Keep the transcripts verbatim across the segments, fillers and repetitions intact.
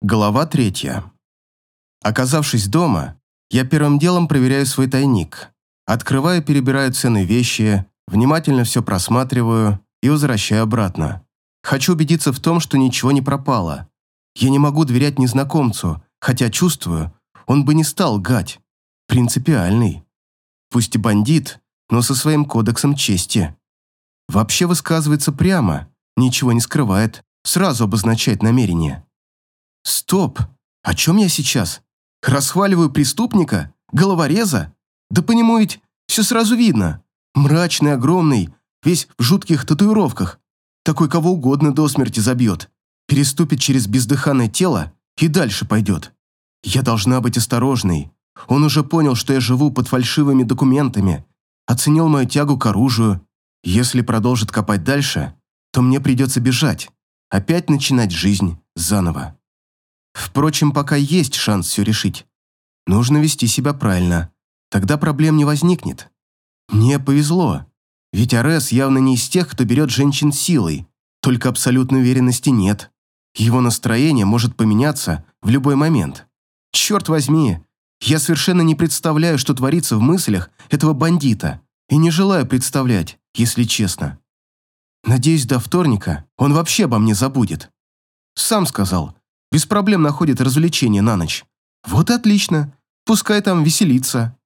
Глава третья. Оказавшись дома, я первым делом проверяю свой тайник. Открываю, перебираю ценные вещи, внимательно все просматриваю и возвращаю обратно. Хочу убедиться в том, что ничего не пропало. Я не могу доверять незнакомцу, хотя чувствую, он бы не стал лгать. Принципиальный. Пусть и бандит, но со своим кодексом чести. Вообще высказывается прямо, ничего не скрывает, сразу обозначает намерение. Стоп! О чем я сейчас? Расхваливаю преступника? Головореза? Да по нему ведь все сразу видно. Мрачный, огромный, весь в жутких татуировках. Такой кого угодно до смерти забьет. Переступит через бездыханное тело и дальше пойдет. Я должна быть осторожной. Он уже понял, что я живу под фальшивыми документами. Оценил мою тягу к оружию. Если продолжит копать дальше, то мне придется бежать. Опять начинать жизнь заново. Впрочем, пока есть шанс все решить. Нужно вести себя правильно. Тогда проблем не возникнет. Мне повезло. Ведь Арес явно не из тех, кто берет женщин силой. Только абсолютной уверенности нет. Его настроение может поменяться в любой момент. Черт возьми, я совершенно не представляю, что творится в мыслях этого бандита. И не желаю представлять, если честно. Надеюсь, до вторника он вообще обо мне забудет. Сам сказал, без проблем находит развлечения на ночь. Вот и отлично, пускай там веселится.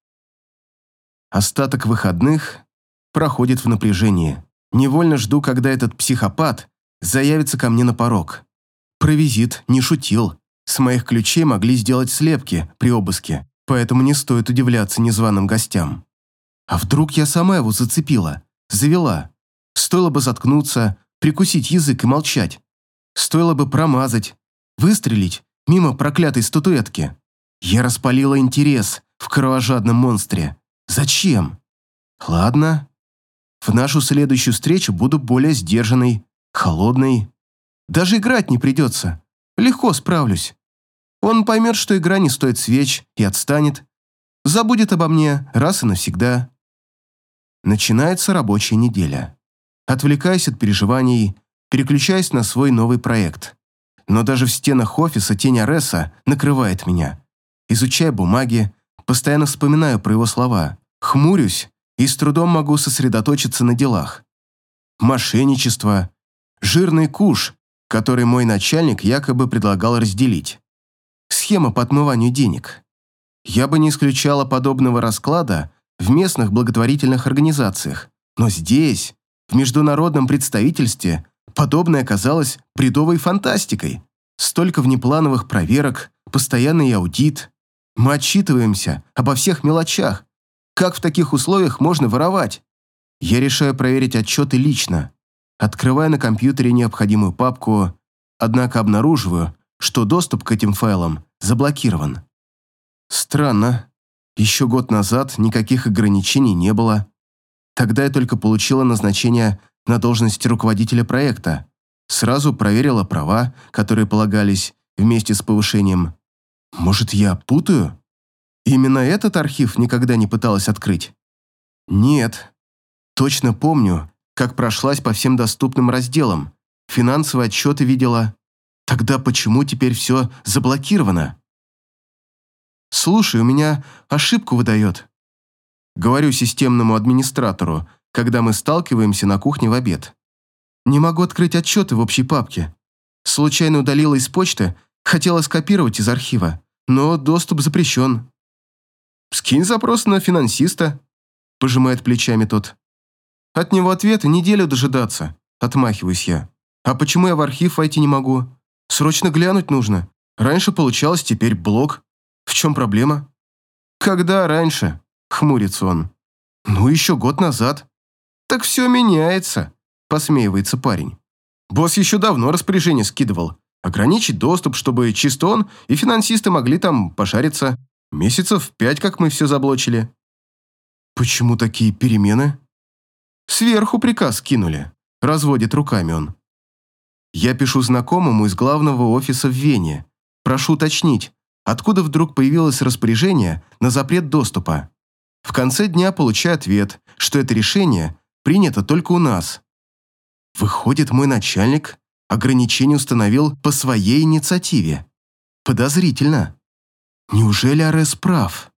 Остаток выходных проходит в напряжении. Невольно жду, когда этот психопат заявится ко мне на порог. Про визит не шутил. С моих ключей могли сделать слепки при обыске, поэтому не стоит удивляться незваным гостям. А вдруг я сама его зацепила, завела? Стоило бы заткнуться, прикусить язык и молчать. Стоило бы промазать, выстрелить мимо проклятой статуэтки. Я распалила интерес в кровожадном монстре. Зачем? Ладно. В нашу следующую встречу буду более сдержанной, холодной. Даже играть не придется. Легко справлюсь. Он поймет, что игра не стоит свеч, и отстанет. Забудет обо мне раз и навсегда. Начинается рабочая неделя. Отвлекаюсь от переживаний, переключаюсь на свой новый проект. Но даже в стенах офиса тень Ареса накрывает меня. Изучая бумаги, постоянно вспоминаю про его слова. Хмурюсь и с трудом могу сосредоточиться на делах. Мошенничество, жирный куш, который мой начальник якобы предлагал разделить. Схема по отмыванию денег. Я бы не исключала подобного расклада в местных благотворительных организациях, но здесь, в международном представительстве, подобное оказалось бредовой фантастикой. Столько внеплановых проверок, постоянный аудит. Мы отчитываемся обо всех мелочах. Как в таких условиях можно воровать? Я решаю проверить отчеты лично. Открываю на компьютере необходимую папку, однако обнаруживаю, что доступ к этим файлам заблокирован. Странно. Еще год назад никаких ограничений не было. Тогда я только получила назначение на должность руководителя проекта. Сразу проверила права, которые полагались вместе с повышением. Может, я путаю? Именно этот архив никогда не пыталась открыть? Нет. Точно помню, как прошлась по всем доступным разделам. Финансовые отчеты видела. Тогда почему теперь все заблокировано? Слушай, у меня ошибку выдает. Говорю системному администратору, когда мы сталкиваемся на кухне в обед. Не могу открыть отчеты в общей папке. Случайно удалила из почты, хотела скопировать из архива, но доступ запрещен. «Скинь запрос на финансиста», – пожимает плечами тот. От него ответа неделю дожидаться, отмахиваюсь я. А почему я в архив войти не могу? Срочно глянуть нужно. Раньше получалось, теперь блок. В чем проблема? Когда раньше? Хмурится он. Ну, еще год назад. Так все меняется, посмеивается парень. Босс еще давно распоряжение скидывал. Ограничить доступ, чтобы чисто он и финансисты могли там пошариться. Месяцев пять, как мы все заблочили. Почему такие перемены? Сверху приказ кинули. Разводит руками он. Я пишу знакомому из главного офиса в Вене. Прошу уточнить, откуда вдруг появилось распоряжение на запрет доступа. В конце дня получаю ответ, что это решение принято только у нас. Выходит, мой начальник ограничение установил по своей инициативе. Подозрительно. Неужели Арес прав?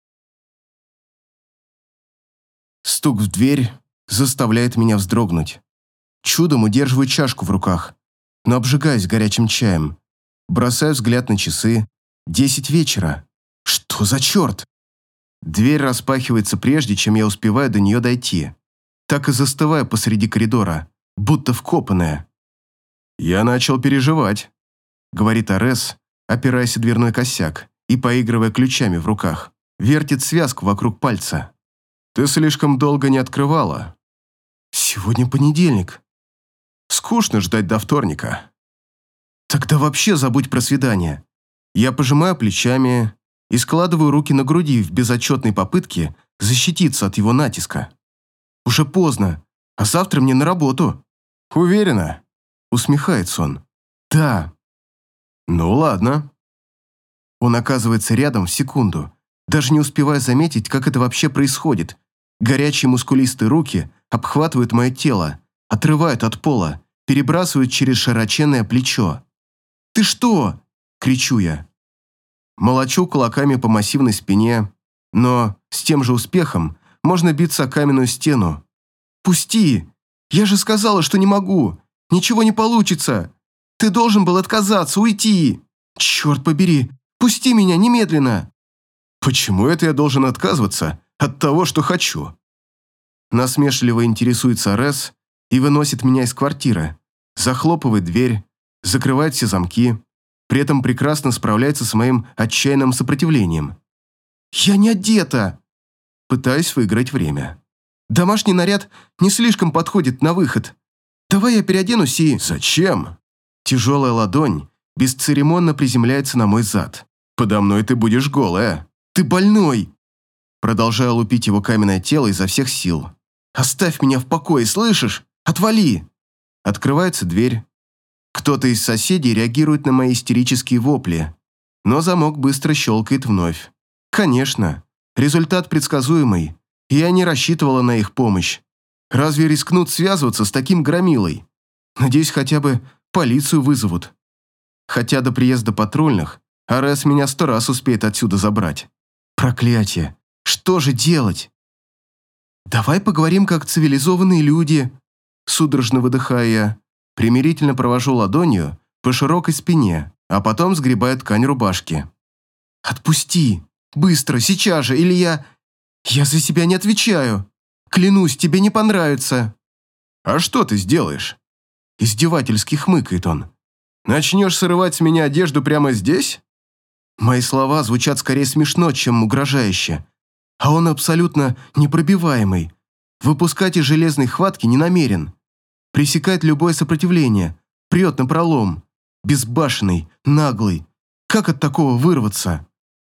Стук в дверь заставляет меня вздрогнуть. Чудом удерживаю чашку в руках, но обжигаюсь горячим чаем. Бросаю взгляд на часы. Десять вечера. Что за черт? Дверь распахивается прежде, чем я успеваю до нее дойти. Так и застываю посреди коридора, будто вкопанная. «Я начал переживать», — говорит Арес, опираясь о дверной косяк и поигрывая ключами в руках. Вертит связку вокруг пальца. «Ты слишком долго не открывала». «Сегодня понедельник. Скучно ждать до вторника». «Тогда вообще забудь про свидание». Я пожимаю плечами и складываю руки на груди в безотчетной попытке защититься от его натиска. «Уже поздно, а завтра мне на работу». «Уверена?» — усмехается он. «Да». «Ну ладно». Он оказывается рядом в секунду, даже не успевая заметить, как это вообще происходит. Горячие мускулистые руки обхватывают мое тело, отрывают от пола, перебрасывают через широченное плечо. «Ты что?» — кричу я. Молочу кулаками по массивной спине, но с тем же успехом можно биться о каменную стену. «Пусти! Я же сказала, что не могу! Ничего не получится! Ты должен был отказаться, уйти! Черт побери! Пусти меня немедленно!» «Почему это я должен отказываться от того, что хочу?» Насмешливо интересуется Арес и выносит меня из квартиры, захлопывает дверь, закрывает все замки, при этом прекрасно справляется с моим отчаянным сопротивлением. «Я не одета!» Пытаюсь выиграть время. «Домашний наряд не слишком подходит на выход. Давай я переоденусь и...» «Зачем?» Тяжелая ладонь бесцеремонно приземляется на мой зад. «Подо мной ты будешь голая». «Ты больной!» Продолжаю лупить его каменное тело изо всех сил. «Оставь меня в покое, слышишь? Отвали!» Открывается дверь. Кто-то из соседей реагирует на мои истерические вопли, но замок быстро щелкает вновь. Конечно, результат предсказуемый, и я не рассчитывала на их помощь. Разве рискнут связываться с таким громилой? Надеюсь, хотя бы полицию вызовут. Хотя до приезда патрульных Арес меня сто раз успеет отсюда забрать. Проклятие! Что же делать? «Давай поговорим как цивилизованные люди», судорожно выдыхая я. Примирительно провожу ладонью по широкой спине, а потом сгребаю ткань рубашки. «Отпусти! Быстро, сейчас же, или я... Я за себя не отвечаю! Клянусь, тебе не понравится!» «А что ты сделаешь?» Издевательски хмыкает он. «Начнешь срывать с меня одежду прямо здесь?» Мои слова звучат скорее смешно, чем угрожающе. А он абсолютно непробиваемый. Выпускать из железной хватки не намерен. Пресекает любое сопротивление, прет напролом. Безбашенный, наглый. Как от такого вырваться?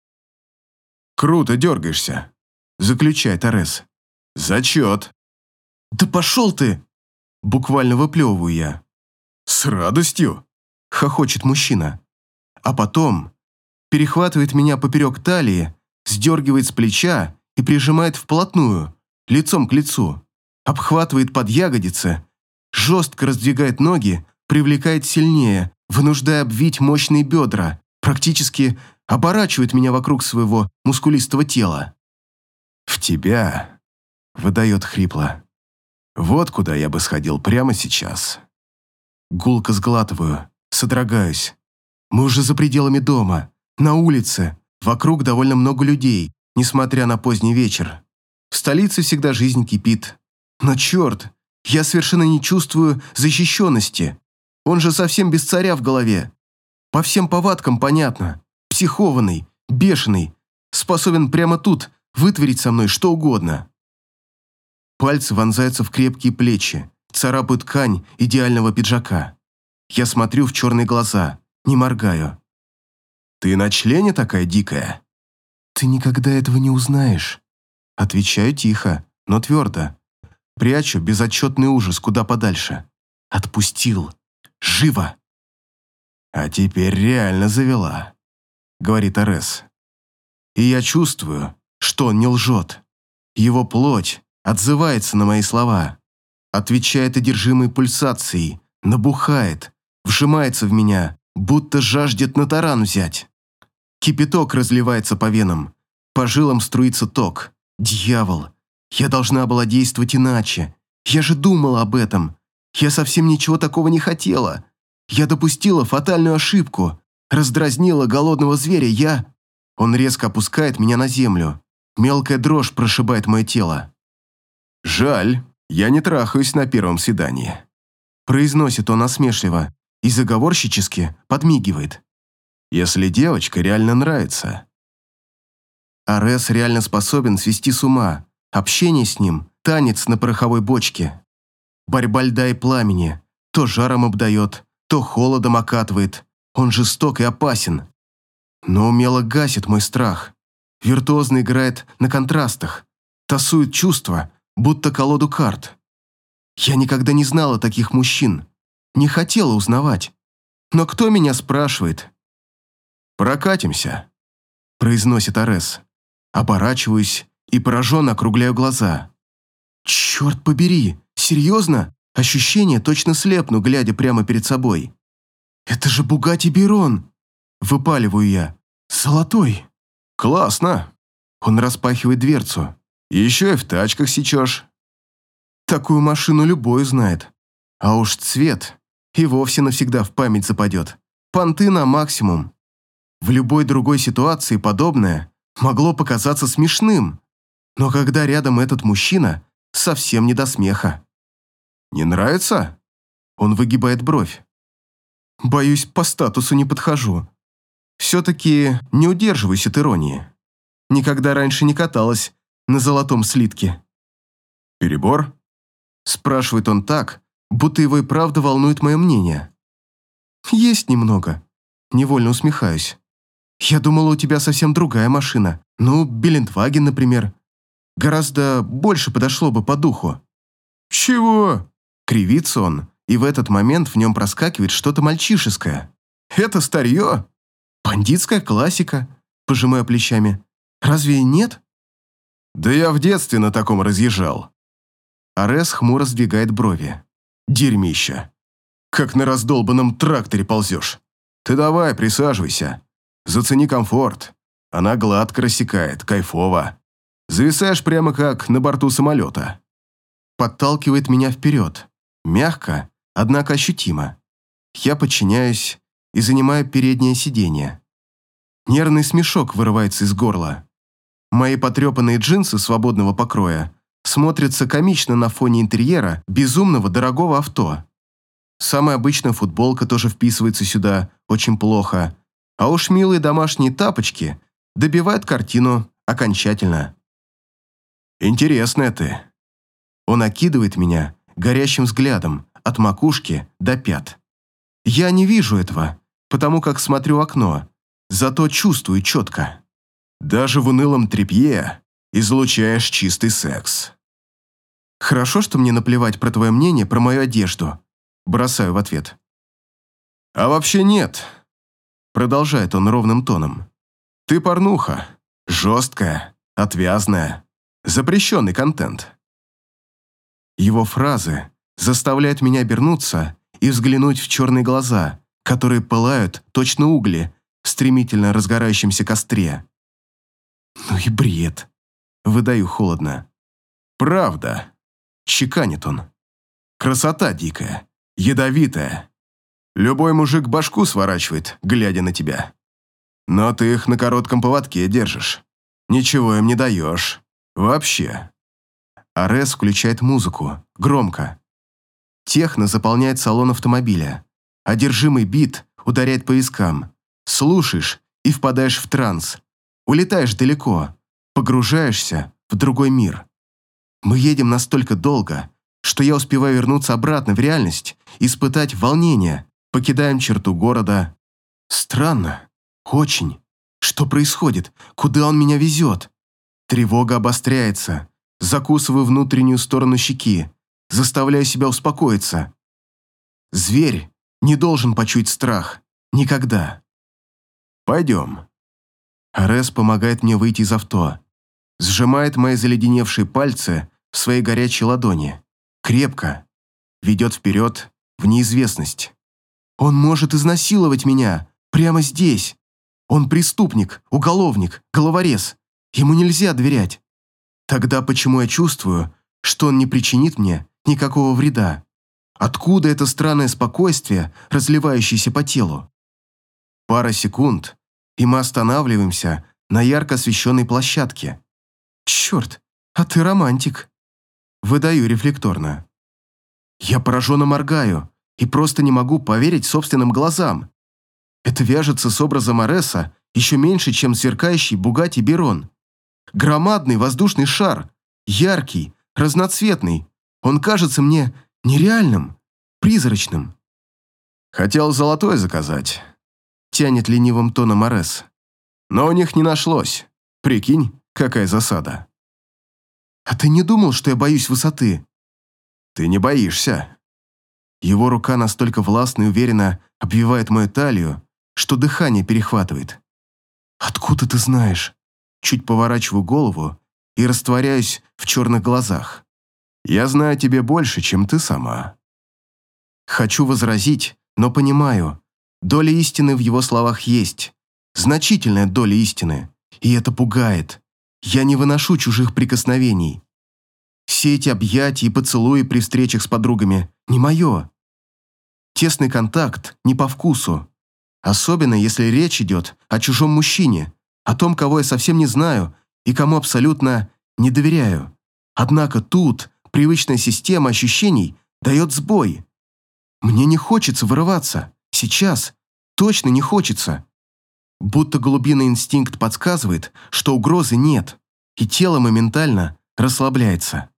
«Круто дергаешься», — заключает Арес. «Зачет». «Да пошел ты!» — буквально выплевываю я. «С радостью», — хохочет мужчина. А потом перехватывает меня поперек талии, сдергивает с плеча и прижимает вплотную, лицом к лицу. Обхватывает под ягодицы, жестко раздвигает ноги, привлекает сильнее, вынуждая обвить мощные бедра, практически оборачивает меня вокруг своего мускулистого тела. «В тебя», — выдает хрипло. «Вот куда я бы сходил прямо сейчас». Гулко сглатываю, содрогаюсь. Мы уже за пределами дома, на улице, вокруг довольно много людей, несмотря на поздний вечер. В столице всегда жизнь кипит. Но черт, я совершенно не чувствую защищенности. Он же совсем без царя в голове. По всем повадкам понятно. Психованный, бешеный, способен прямо тут вытворить со мной что угодно. Пальцы вонзаются в крепкие плечи, царапают ткань идеального пиджака. Я смотрю в черные глаза, не моргаю. «Ты на члене такая дикая?» «Ты никогда этого не узнаешь». Отвечаю тихо, но твердо. Прячу безотчетный ужас куда подальше. Отпустил. Живо. «А теперь реально завела», — говорит Арес. И я чувствую, что он не лжет. Его плоть отзывается на мои слова, отвечает одержимой пульсацией, набухает, вжимается в меня, будто жаждет на таран взять. Кипяток разливается по венам, по жилам струится ток. Дьявол, я должна была действовать иначе. Я же думала об этом. Я совсем ничего такого не хотела. Я допустила фатальную ошибку, раздразнила голодного зверя. Я... Он резко опускает меня на землю. Мелкая дрожь прошибает мое тело. «Жаль, я не трахаюсь на первом свидании», произносит он насмешливо и заговорщически подмигивает. «Если девочка реально нравится». Арес реально способен свести с ума. Общение с ним – танец на пороховой бочке. Борьба льда и пламени. То жаром обдает, то холодом окатывает. Он жесток и опасен. Но умело гасит мой страх. Виртуозно играет на контрастах. Тасует чувства, будто колоду карт. Я никогда не знала таких мужчин. Не хотела узнавать. Но кто меня спрашивает? «Прокатимся», – произносит Арес. Оборачиваюсь и пораженно округляю глаза. «Черт побери, серьезно? Ощущение, точно слепну, глядя прямо перед собой. Это же Бугатти Бейрон!» – выпаливаю я. «Золотой!» «Классно!» Он распахивает дверцу. «Еще и в тачках сечешь». Такую машину любой знает. А уж цвет и вовсе навсегда в память западет. Понты на максимум. В любой другой ситуации подобное могло показаться смешным, но когда рядом этот мужчина, совсем не до смеха. «Не нравится?» Он выгибает бровь. «Боюсь, по статусу не подхожу. Все-таки не удерживаюсь от иронии. Никогда раньше не каталась на золотом слитке». «Перебор?» Спрашивает он так, будто его и правда волнует мое мнение. «Есть немного». Невольно усмехаюсь. «Я думала, у тебя совсем другая машина. Ну, Беллендваген, например. Гораздо больше подошло бы по духу». «Чего?» Кривится он, и в этот момент в нем проскакивает что-то мальчишеское. «Это старье?» «Бандитская классика», пожимаю плечами. «Разве нет?» «Да я в детстве на таком разъезжал». Арес хмуро сдвигает брови. «Дерьмище. Как на раздолбанном тракторе ползешь. Ты давай, присаживайся. Зацени комфорт. Она гладко рассекает, кайфово. Зависаешь прямо как на борту самолета». Подталкивает меня вперед. Мягко, однако ощутимо. Я подчиняюсь и занимаю переднее сиденье. Нервный смешок вырывается из горла. Мои потрепанные джинсы свободного покроя смотрятся комично на фоне интерьера безумного дорогого авто. Самая обычная футболка тоже вписывается сюда очень плохо, а уж милые домашние тапочки добивают картину окончательно. «Интересная ты». Он окидывает меня горящим взглядом от макушки до пят. Я не вижу этого, потому как смотрю в окно, зато чувствую четко. Даже в унылом тряпье излучаешь чистый секс. «Хорошо, что мне наплевать про твое мнение про мою одежду», бросаю в ответ. «А вообще нет», продолжает он ровным тоном. «Ты порнуха, жесткая, отвязная, запрещенный контент». Его фразы заставляют меня обернуться и взглянуть в черные глаза, которые пылают точно угли в стремительно разгорающемся костре. «Ну и бред», выдаю холодно. «Правда», чеканит он. «Красота дикая, ядовитая. Любой мужик башку сворачивает, глядя на тебя. Но ты их на коротком поводке держишь. Ничего им не даешь. Вообще». Арес включает музыку, громко. Техно заполняет салон автомобиля. Одержимый бит ударяет по вискам. Слушаешь и впадаешь в транс. Улетаешь далеко, погружаешься в другой мир. Мы едем настолько долго, что я успеваю вернуться обратно в реальность, испытать волнение, покидаем черту города. Странно, очень. Что происходит? Куда он меня везет? Тревога обостряется. Закусываю внутреннюю сторону щеки, заставляю себя успокоиться. Зверь не должен почуять страх. Никогда. «Пойдем». Арес помогает мне выйти из авто. Сжимает мои заледеневшие пальцы в своей горячей ладони. Крепко. Ведет вперед в неизвестность. Он может изнасиловать меня прямо здесь. Он преступник, уголовник, головорез. Ему нельзя доверять. Тогда почему я чувствую, что он не причинит мне никакого вреда? Откуда это странное спокойствие, разливающееся по телу? Пара секунд, и мы останавливаемся на ярко освещенной площадке. Черт, а ты романтик. Выдаю рефлекторно. Я пораженно моргаю и просто не могу поверить собственным глазам. Это вяжется с образом Ареса еще меньше, чем сверкающий Бугатти Берон. Громадный воздушный шар, яркий, разноцветный. Он кажется мне нереальным, призрачным. Хотел золотой заказать, тянет ленивым тоном Арес. Но у них не нашлось. Прикинь, какая засада. А ты не думал, что я боюсь высоты? Ты не боишься. Его рука настолько властно и уверенно обвивает мою талию, что дыхание перехватывает. Откуда ты знаешь? Чуть поворачиваю голову и растворяюсь в черных глазах. Я знаю тебе больше, чем ты сама. Хочу возразить, но понимаю, доля истины в его словах есть. Значительная доля истины. И это пугает. Я не выношу чужих прикосновений. Все эти объятия и поцелуи при встречах с подругами не мое. Тесный контакт не по вкусу. Особенно, если речь идет о чужом мужчине, о том, кого я совсем не знаю и кому абсолютно не доверяю. Однако тут привычная система ощущений дает сбой. Мне не хочется вырываться. Сейчас. Точно не хочется. Будто глубинный инстинкт подсказывает, что угрозы нет, и тело моментально расслабляется.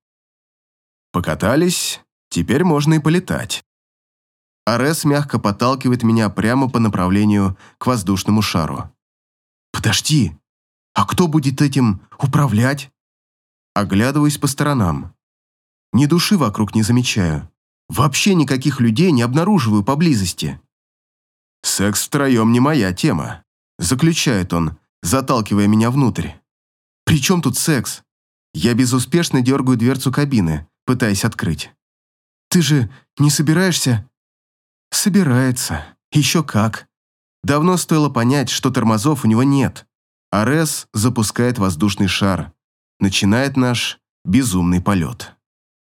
Покатались, теперь можно и полетать. Арес мягко подталкивает меня прямо по направлению к воздушному шару. Подожди, а кто будет этим управлять? Оглядываюсь по сторонам. Ни души вокруг не замечаю. Вообще никаких людей не обнаруживаю поблизости. Секс втроем не моя тема, заключает он, заталкивая меня внутрь. При чем тут секс? Я безуспешно дергаю дверцу кабины, пытаясь открыть. Ты же не собираешься? Собирается. Еще как. Давно стоило понять, что тормозов у него нет. Арес запускает воздушный шар. Начинает наш безумный полет.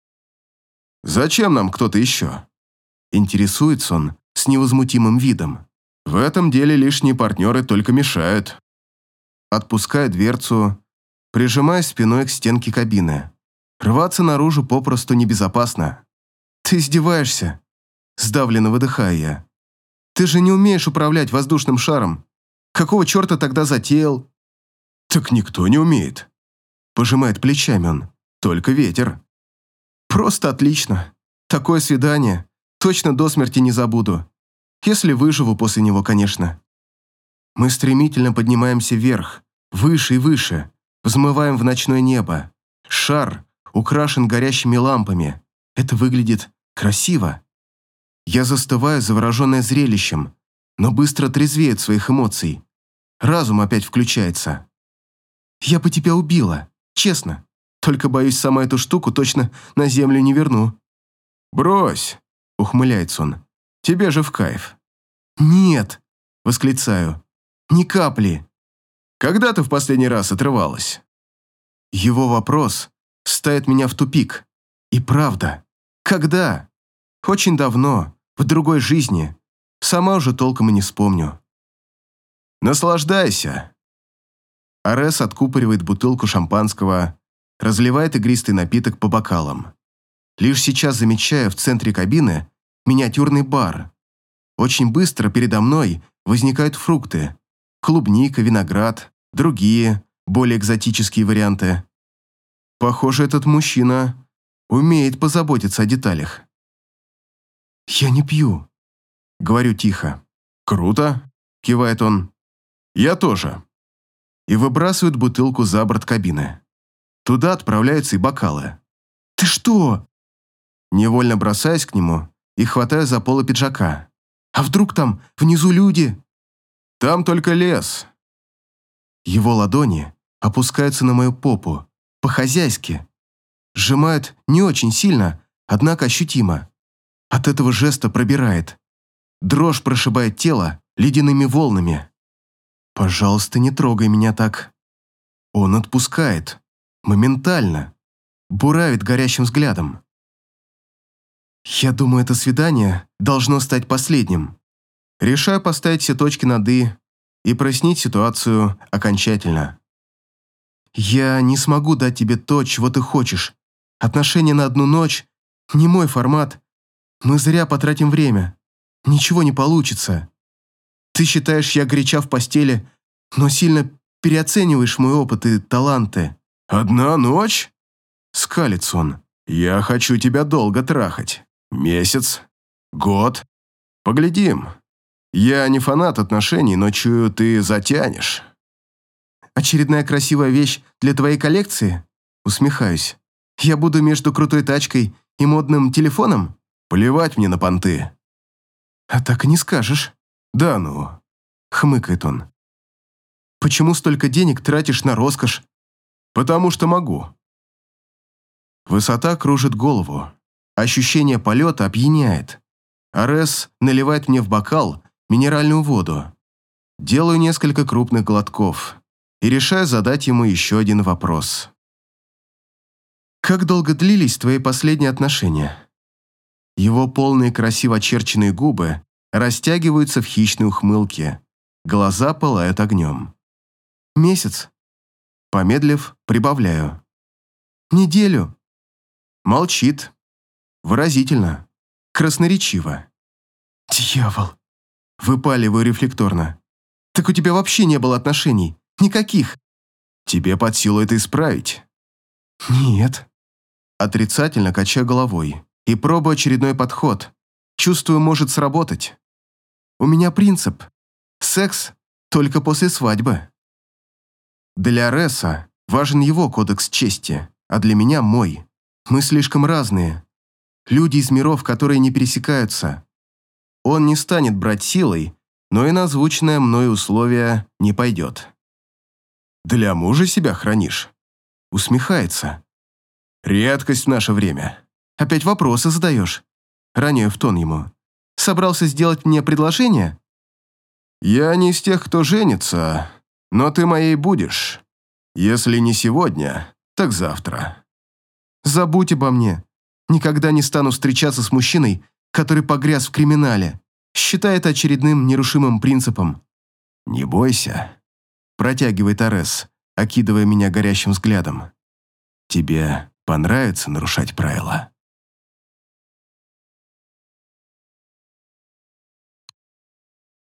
«Зачем нам кто-то еще?» Интересуется он с невозмутимым видом. «В этом деле лишние партнеры только мешают». Отпускаю дверцу, прижимая спиной к стенке кабины. Рваться наружу попросту небезопасно. «Ты издеваешься?» Сдавленно выдыхаю я. «Ты же не умеешь управлять воздушным шаром. Какого черта тогда затеял?» «Так никто не умеет», – пожимает плечами он. «Только ветер». «Просто отлично. Такое свидание точно до смерти не забуду. Если выживу после него, конечно». Мы стремительно поднимаемся вверх, выше и выше, взмываем в ночное небо. Шар украшен горящими лампами. Это выглядит красиво. Я застываю, завороженная зрелищем, но быстро трезвею от своих эмоций. Разум опять включается. «Я бы тебя убила, честно. Только, боюсь, сама эту штуку точно на землю не верну». «Брось», — ухмыляется он, — «тебе же в кайф». «Нет», — восклицаю, — «ни капли». «Когда ты в последний раз отрывалась?» Его вопрос ставит меня в тупик. И правда, когда? Очень давно, в другой жизни. Сама уже толком и не вспомню. «Наслаждайся». Арес откупоривает бутылку шампанского, разливает игристый напиток по бокалам. Лишь сейчас замечаю в центре кабины миниатюрный бар. Очень быстро передо мной возникают фрукты. Клубника, виноград, другие, более экзотические варианты. Похоже, этот мужчина умеет позаботиться о деталях. «Я не пью», — говорю тихо. «Круто», — кивает он. «Я тоже». И выбрасывает бутылку за борт кабины. Туда отправляются и бокалы. «Ты что?» Невольно бросаюсь к нему и хватаю за полы пиджака. «А вдруг там внизу люди?» «Там только лес». Его ладони опускаются на мою попу, по-хозяйски. Сжимают не очень сильно, однако ощутимо. От этого жеста пробирает. Дрожь прошибает тело ледяными волнами. «Пожалуйста, не трогай меня так». Он отпускает. Моментально. Буравит горящим взглядом. Я думаю, это свидание должно стать последним. Решаю поставить все точки над «и» и прояснить ситуацию окончательно. Я не смогу дать тебе то, чего ты хочешь. Отношения на одну ночь – не мой формат. Мы зря потратим время. Ничего не получится. Ты считаешь, я горяча в постели, но сильно переоцениваешь мой опыт и таланты. «Одна ночь?» – скалится он. «Я хочу тебя долго трахать. Месяц? Год? Поглядим. Я не фанат отношений, но чую, ты затянешь». «Очередная красивая вещь для твоей коллекции?» Усмехаюсь. «Я буду между крутой тачкой и модным телефоном?» «Плевать мне на понты». «А так и не скажешь». «Да ну», — хмыкает он. «Почему столько денег тратишь на роскошь?» «Потому что могу». Высота кружит голову. Ощущение полета опьяняет. Арес наливает мне в бокал минеральную воду. Делаю несколько крупных глотков и решаю задать ему еще один вопрос. «Как долго длились твои последние отношения?» Его полные красиво очерченные губы растягиваются в хищной ухмылке. Глаза пылают огнем. «Месяц?» Помедлив, прибавляю. «Неделю?» Молчит. Выразительно. Красноречиво. «Дьявол!» Выпаливаю рефлекторно. «Так у тебя вообще не было отношений? Никаких?» «Тебе под силу это исправить?» «Нет». Отрицательно качаю головой и пробую очередной подход. Чувствую, может сработать. «У меня принцип. Секс только после свадьбы». Для Ареса важен его кодекс чести, а для меня мой. Мы слишком разные. Люди из миров, которые не пересекаются. Он не станет брать силой, но и на озвученное мной условие не пойдет. «Для мужа себя хранишь?» Усмехается. «Редкость в наше время. Опять вопросы задаешь?» Роняю в тон ему. «Собрался сделать мне предложение?» «Я не из тех, кто женится, но ты моей будешь. Если не сегодня, так завтра». «Забудь обо мне. Никогда не стану встречаться с мужчиной, который погряз в криминале. Считай это очередным нерушимым принципом». «Не бойся», – протягивает Арес, окидывая меня горящим взглядом. «Тебе понравится нарушать правила?»